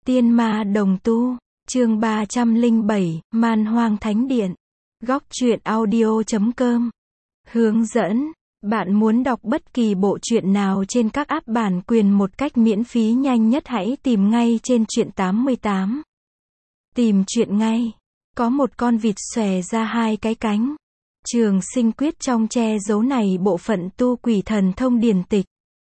Tiên ma đồng tu, chương 307, Man Hoang Thánh Điện. Góc truyện audio.com. Hướng dẫn. Bạn muốn đọc bất kỳ bộ truyện nào trên các app bản quyền một cách miễn phí nhanh nhất hãy tìm ngay trên truyện 88. Tìm truyện ngay. Có một con vịt xòe ra hai cái cánh. Trường Sinh Quyết trong che giấu này bộ phận tu quỷ thần thông điển tịch.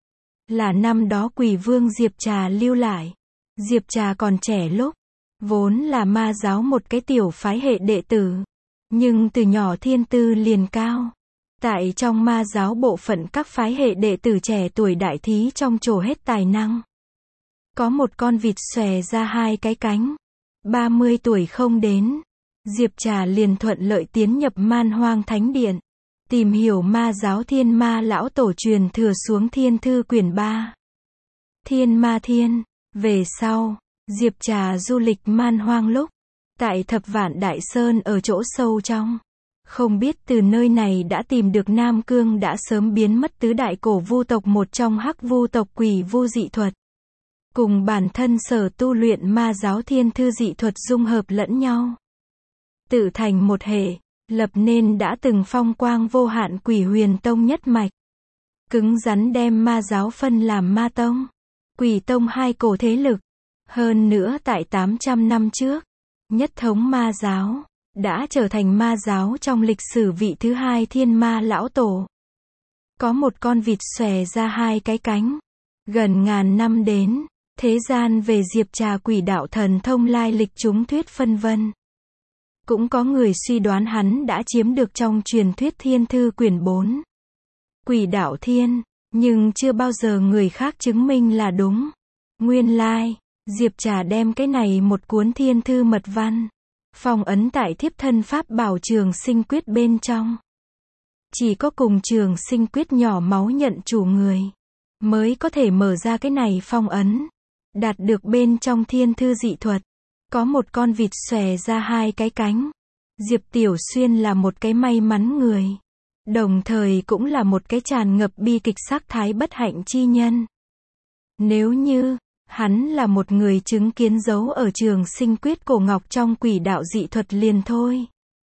Là năm đó quỷ vương Diệp Trà lưu lại. Diệp Trà còn trẻ lúc, vốn là ma giáo một cái tiểu phái hệ đệ tử. Nhưng từ nhỏ thiên tư liền cao. Tại trong ma giáo bộ phận các phái hệ đệ tử trẻ tuổi đại thí trong trổ hết tài năng. Có một con vịt xòe ra hai cái cánh. 30 tuổi không đến. Diệp Trà liền thuận lợi tiến nhập Man Hoang Thánh Điện. Tìm hiểu ma giáo Thiên Ma lão tổ truyền thừa xuống Thiên Thư quyển 3. Thiên Ma Thiên. Về sau, Diệp Trà du lịch Man Hoang lúc, tại Thập Vạn Đại Sơn ở chỗ sâu trong. Không biết từ nơi này đã tìm được Nam Cương đã sớm biến mất tứ đại cổ vu tộc một trong Hắc Vu tộc Quỷ Vu dị thuật. Cùng bản thân sở tu luyện ma giáo Thiên Thư dị thuật dung hợp lẫn nhau. Tự thành một hệ, lập nên đã từng phong quang vô hạn Quỷ Huyền Tông nhất mạch. Cứng rắn đem ma giáo phân làm ma tông, quỷ tông hai cổ thế lực. Hơn nữa tại 800 năm trước, nhất thống ma giáo, đã trở thành ma giáo trong lịch sử vị thứ hai Thiên Ma lão tổ. Có một con vịt xòe ra hai cái cánh. Gần ngàn năm đến, thế gian về Diệp Trà quỷ đạo thần thông lai lịch chúng thuyết phân vân. Cũng có người suy đoán hắn đã chiếm được trong truyền thuyết Thiên Thư quyển 4. Quỷ đạo thiên, nhưng chưa bao giờ người khác chứng minh là đúng. Nguyên lai, Diệp Trà đem cái này một cuốn Thiên Thư mật văn, phong ấn tại thiếp thân pháp bảo Trường Sinh Quyết bên trong. Chỉ có cùng Trường Sinh Quyết nhỏ máu nhận chủ người, mới có thể mở ra cái này phong ấn, đạt được bên trong Thiên Thư dị thuật. Có một con vịt xòe ra hai cái cánh. Diệp Tiểu Xuyên là một cái may mắn người. Đồng thời cũng là một cái tràn ngập bi kịch sắc thái bất hạnh chi nhân. Nếu như, hắn là một người chứng kiến dấu ở Trường Sinh Quyết cổ ngọc trong quỷ đạo dị thuật liền thôi.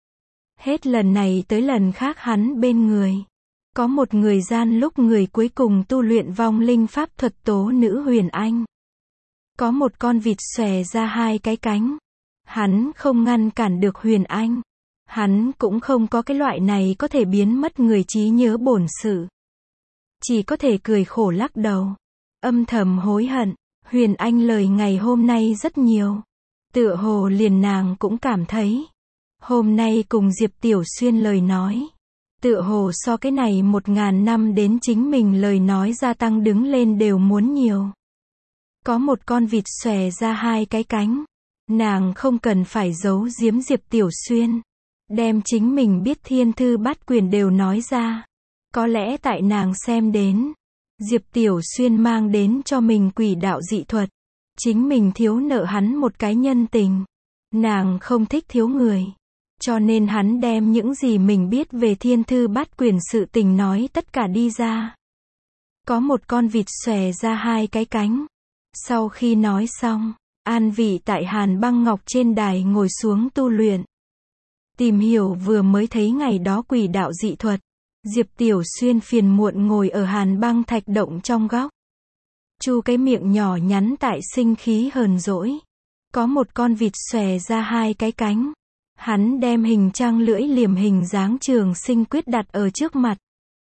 Hết lần này tới lần khác hắn bên người. Có một người gian lúc người cuối cùng tu luyện vong linh pháp thuật tố nữ Huyền Anh. Có một con vịt xòe ra hai cái cánh. Hắn không ngăn cản được Huyền Anh. Hắn cũng không có cái loại này có thể biến mất người trí nhớ bổn sự. Chỉ có thể cười khổ lắc đầu. Âm thầm hối hận. Huyền Anh lời ngày hôm nay rất nhiều. Tựa hồ liền nàng cũng cảm thấy. Hôm nay cùng Diệp Tiểu Xuyên lời nói. Tựa hồ so cái này 1000 năm đến chính mình lời nói gia tăng đứng lên đều muốn nhiều. Có một con vịt xòe ra hai cái cánh. Nàng không cần phải giấu giếm Diệp Tiểu Xuyên. Đem chính mình biết Thiên Thư bát quyển đều nói ra. Có lẽ tại nàng xem đến, Diệp Tiểu Xuyên mang đến cho mình quỷ đạo dị thuật. Chính mình thiếu nợ hắn một cái nhân tình. Nàng không thích thiếu người. Cho nên hắn đem những gì mình biết về Thiên Thư bát quyển sự tình nói tất cả đi ra. Có một con vịt xòe ra hai cái cánh. Sau khi nói xong, an vị tại Hàn Băng Ngọc trên đài ngồi xuống tu luyện. Tìm hiểu vừa mới thấy ngày đó quỷ đạo dị thuật. Diệp Tiểu Xuyên phiền muộn ngồi ở Hàn Băng Thạch động trong góc. Chu cái miệng nhỏ nhắn tại sinh khí hờn dỗi. Có một con vịt xòe ra hai cái cánh. Hắn đem hình trăng lưỡi liềm hình dáng Trường Sinh Quyết đặt ở trước mặt.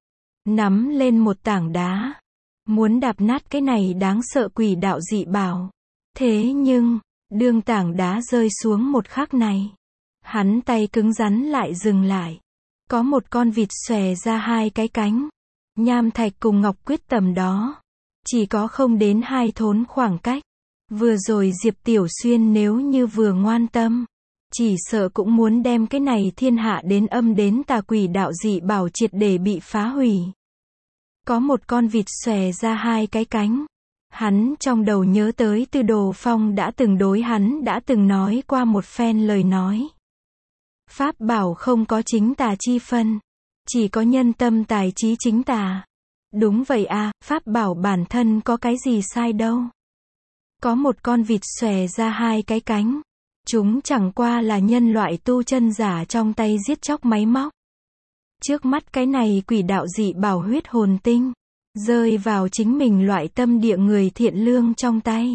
Nắm lên một tảng đá. Muốn đạp nát cái này đáng sợ quỷ đạo dị bảo. Thế nhưng, đương tảng đá rơi xuống một khắc này. Hắn tay cứng rắn lại dừng lại. Có một con vịt xòe ra hai cái cánh. Nham thạch cùng ngọc quyết tầm đó. Chỉ có không đến 2 thốn khoảng cách. Vừa rồi Diệp Tiểu Xuyên nếu như vừa ngoan tâm. Chỉ sợ cũng muốn đem cái này thiên hạ đến âm đến tà quỷ đạo dị bảo triệt để bị phá hủy. Có một con vịt xòe ra hai cái cánh. Hắn trong đầu nhớ tới Tư Đồ Phong đã từng đối hắn đã từng nói qua một phen lời nói. Pháp bảo không có chính tà chi phân. Chỉ có nhân tâm tài trí chính tà. Đúng vậy à, pháp bảo bản thân có cái gì sai đâu. Có một con vịt xòe ra hai cái cánh. Chúng chẳng qua là nhân loại tu chân giả trong tay giết chóc máy móc. Trước mắt cái này quỷ đạo dị bảo huyết hồn tinh, rơi vào chính mình loại tâm địa người thiện lương trong tay.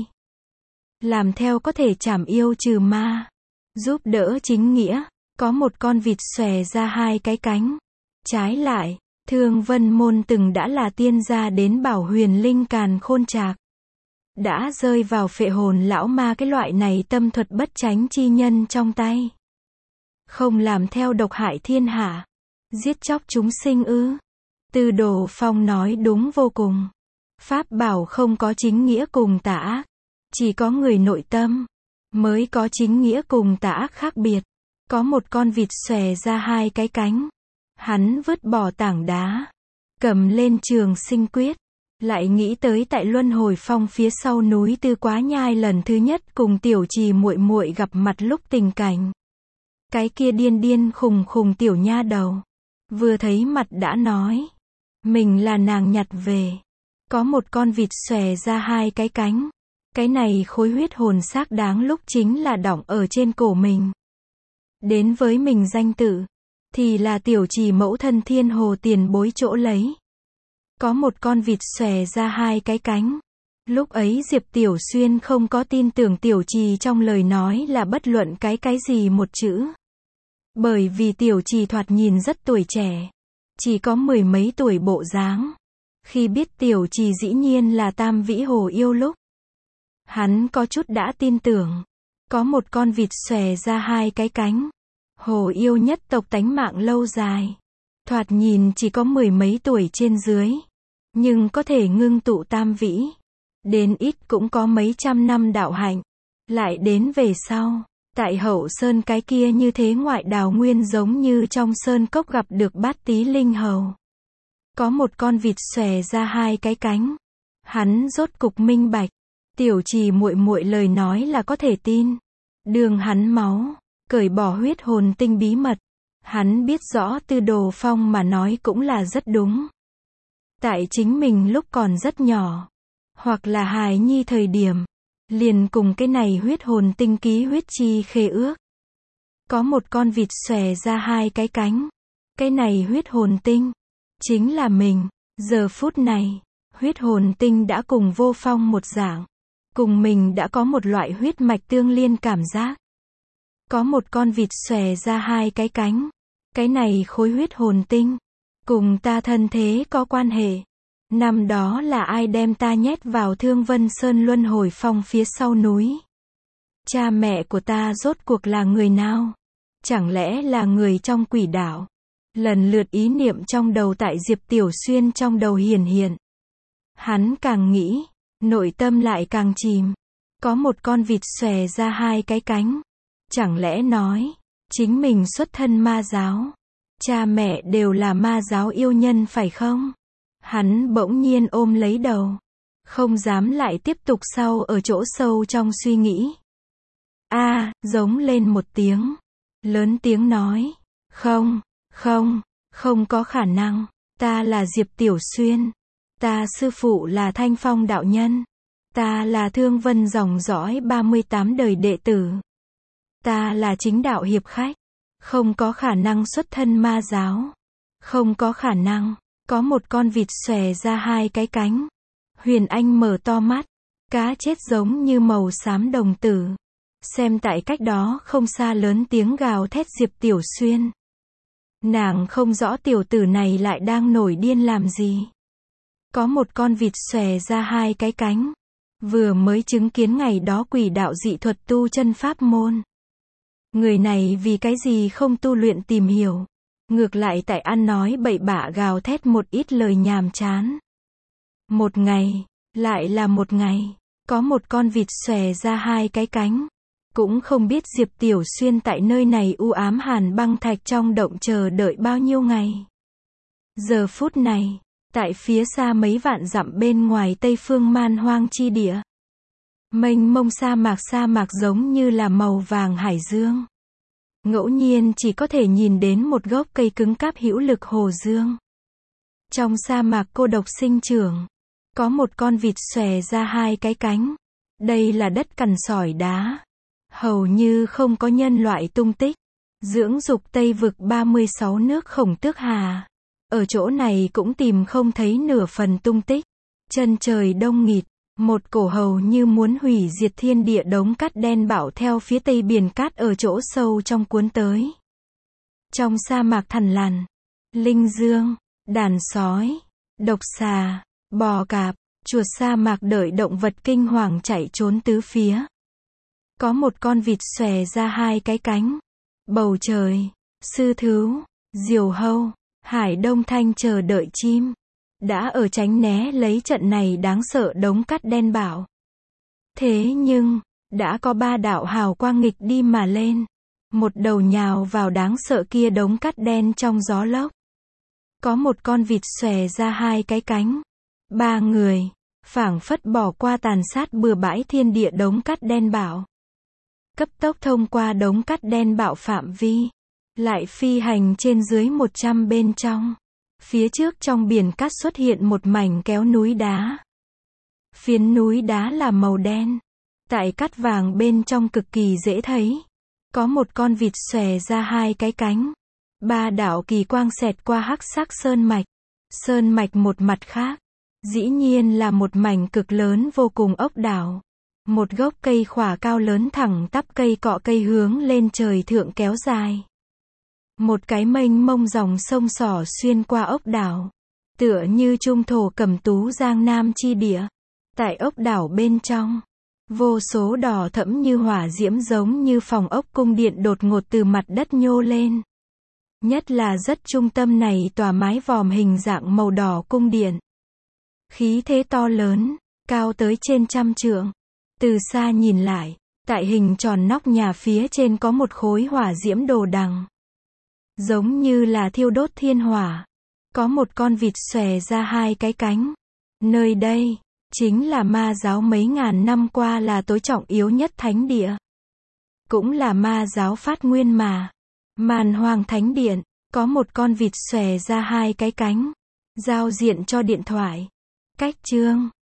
Làm theo có thể trảm yêu trừ ma, giúp đỡ chính nghĩa. Có một con vịt xòe ra hai cái cánh. Trái lại, Thương Vân Môn từng đã là tiên gia đến bảo huyền linh càn khôn trạc. Đã rơi vào phệ hồn lão ma cái loại này tâm thuật bất chánh chi nhân trong tay. Không làm theo độc hại thiên hạ, giết chóc chúng sinh ư? Từ Đồ Phong nói đúng vô cùng. Pháp bảo không có chính nghĩa cùng tà ác, chỉ có người nội tâm mới có chính nghĩa cùng tà ác khác biệt. Có một con vịt xòe ra hai cái cánh. Hắn vứt bỏ tảng đá, cầm lên Trường Sinh Quyết, lại nghĩ tới tại Luân Hồi Phong phía sau núi Tư Quá Nhai lần thứ nhất cùng Tiểu Trì muội muội gặp mặt lúc tình cảnh. Cái kia điên điên khùng khùng tiểu nha đầu, vừa thấy mặt đã nói mình là nàng nhặt về. Có một con vịt xòe ra hai cái cánh. Cái này khối huyết hồn xác đáng lúc chính là đọng ở trên cổ mình. Đến với mình danh tự, thì là Tiểu Trì mẫu thân Thiên Hồ tiền bối chỗ lấy. Có một con vịt xòe ra hai cái cánh. Lúc ấy Diệp Tiểu Xuyên không có tin tưởng Tiểu Trì trong lời nói là bất luận cái gì một chữ. Bởi vì Tiểu Trì thoạt nhìn rất tuổi trẻ, chỉ có mười mấy tuổi bộ dáng. Khi biết Tiểu Trì dĩ nhiên là Tam Vĩ Hồ Yêu lúc, hắn có chút đã tin tưởng. Có một con vịt xòe ra hai cái cánh. Hồ Yêu nhất tộc tánh mạng lâu dài, thoạt nhìn chỉ có mười mấy tuổi trên dưới, nhưng có thể ngưng tụ tam vĩ, đến ít cũng có mấy trăm năm đạo hạnh. Lại đến về sau, tại Hậu Sơn cái kia như thế ngoại đào nguyên giống như trong sơn cốc gặp được Bát Tí Linh Hầu. Có một con vịt xòe ra hai cái cánh. Hắn rốt cục minh bạch, Tiểu Trì muội muội lời nói là có thể tin. Đường hắn máu, cởi bỏ huyết hồn tinh bí mật. Hắn biết rõ Từ Đồ Phong mà nói cũng là rất đúng. Tại chính mình lúc còn rất nhỏ, hoặc là hài nhi thời điểm, liền cùng cái này huyết hồn tinh ký huyết chi khế ước. Có một con vịt xòe ra hai cái cánh. Cái này huyết hồn tinh, chính là mình. Giờ phút này, huyết hồn tinh đã cùng Vô Phong một dạng. Cùng mình đã có một loại huyết mạch tương liên cảm giác. Có một con vịt xòe ra hai cái cánh. Cái này khối huyết hồn tinh, cùng ta thân thế có quan hệ. Năm đó là ai đem ta nhét vào Thương Vân Sơn Luân Hồi Phong phía sau núi? Cha mẹ của ta rốt cuộc là người nào? Chẳng lẽ là người trong quỷ đạo? Lần lượt ý niệm trong đầu tại Diệp Tiểu Xuyên trong đầu hiển hiện. Hắn càng nghĩ, nội tâm lại càng chìm. Có một con vịt xòe ra hai cái cánh. Chẳng lẽ nói, chính mình xuất thân ma giáo, cha mẹ đều là ma giáo yêu nhân phải không? Hắn bỗng nhiên ôm lấy đầu, không dám lại tiếp tục sau ở chỗ sâu trong suy nghĩ. Giống lên một tiếng, lớn tiếng nói, không có khả năng, ta là Diệp Tiểu Xuyên, ta sư phụ là Thanh Phong đạo nhân, ta là Thương Vân dòng dõi 38 đời đệ tử, ta là chính đạo hiệp khách, không có khả năng xuất thân ma giáo, không có khả năng. Có một con vịt xòe ra hai cái cánh. Huyền Anh mở to mắt, cá chết giống như màu xám đồng tử. Xem tại cách đó không xa lớn tiếng gào thét Diệp Tiểu Xuyên. Nàng không rõ tiểu tử này lại đang nổi điên làm gì. Có một con vịt xòe ra hai cái cánh. Vừa mới chứng kiến ngày đó quỷ đạo dị thuật tu chân pháp môn. Người này vì cái gì không tu luyện tìm hiểu. Ngược lại tại ăn nói bậy bạ gào thét một ít lời nhàm chán. Một ngày, lại là một ngày, có một con vịt xòe ra hai cái cánh. Cũng không biết Diệp Tiểu Xuyên tại nơi này u ám hàn băng thạch trong động chờ đợi bao nhiêu ngày. Giờ phút này, tại phía xa mấy vạn dặm bên ngoài Tây Phương man hoang chi địa. Mênh mông sa mạc giống như là màu vàng hải dương. Ngẫu nhiên chỉ có thể nhìn đến một gốc cây cứng cáp hữu lực hồ dương. Trong sa mạc cô độc sinh trưởng, có một con vịt xòe ra hai cái cánh. Đây là đất cằn sỏi đá. Hầu như không có nhân loại tung tích. Dưỡng dục Tây vực 36 nước Khổng Tước Hà. Ở chỗ này cũng tìm không thấy nửa phần tung tích. Chân trời đông nghịt. Một cổ hầu như muốn hủy diệt thiên địa đống cát đen bạo theo phía tây biển cát ở chỗ sâu trong cuốn tới. Trong sa mạc thằn lằn, linh dương, đàn sói, độc xà, bò cạp, chuột sa mạc đợi động vật kinh hoàng chạy trốn tứ phía. Có một con vịt xòe ra hai cái cánh. Bầu trời, sư thứu, diều hâu, hải đông thanh chờ đợi chim. Đã ở tránh né lấy trận này đáng sợ đống cát đen bạo. Thế nhưng, đã có ba đạo hào quang nghịch đi mà lên. Một đầu nhào vào đáng sợ kia đống cát đen trong gió lốc. Có một con vịt xòe ra hai cái cánh. Ba người, phảng phất bỏ qua tàn sát bừa bãi thiên địa đống cát đen bạo. Cấp tốc thông qua đống cát đen bạo phạm vi. Lại phi hành trên dưới 100 bên trong. Phía trước trong biển cát xuất hiện một mảnh kéo núi đá. Phiến núi đá là màu đen. Tại cát vàng bên trong cực kỳ dễ thấy. Có một con vịt xòe ra hai cái cánh. Ba đạo kỳ quang xẹt qua hắc sắc sơn mạch. Sơn mạch một mặt khác. Dĩ nhiên là một mảnh cực lớn vô cùng ốc đảo. Một gốc cây khỏa cao lớn thẳng tắp cây cọ cây hướng lên trời thượng kéo dài. Một cái mênh mông dòng sông sỏ xuyên qua ốc đảo. Tựa như trung thổ cẩm tú giang nam chi địa. Tại ốc đảo bên trong. Vô số đỏ thẫm như hỏa diễm giống như phòng ốc cung điện đột ngột từ mặt đất nhô lên. Nhất là rất trung tâm này tòa mái vòm hình dạng màu đỏ cung điện. Khí thế to lớn, cao tới trên 100 trượng. Từ xa nhìn lại, tại hình tròn nóc nhà phía trên có một khối hỏa diễm đồ đằng. Giống như là thiêu đốt thiên hỏa. Có một con vịt xòe ra hai cái cánh. Nơi đây, chính là ma giáo mấy ngàn năm qua là tối trọng yếu nhất thánh địa. Cũng là ma giáo phát nguyên mà. Man Hoang Thánh Điện, có một con vịt xòe ra hai cái cánh. Giao diện cho điện thoại. Cách chương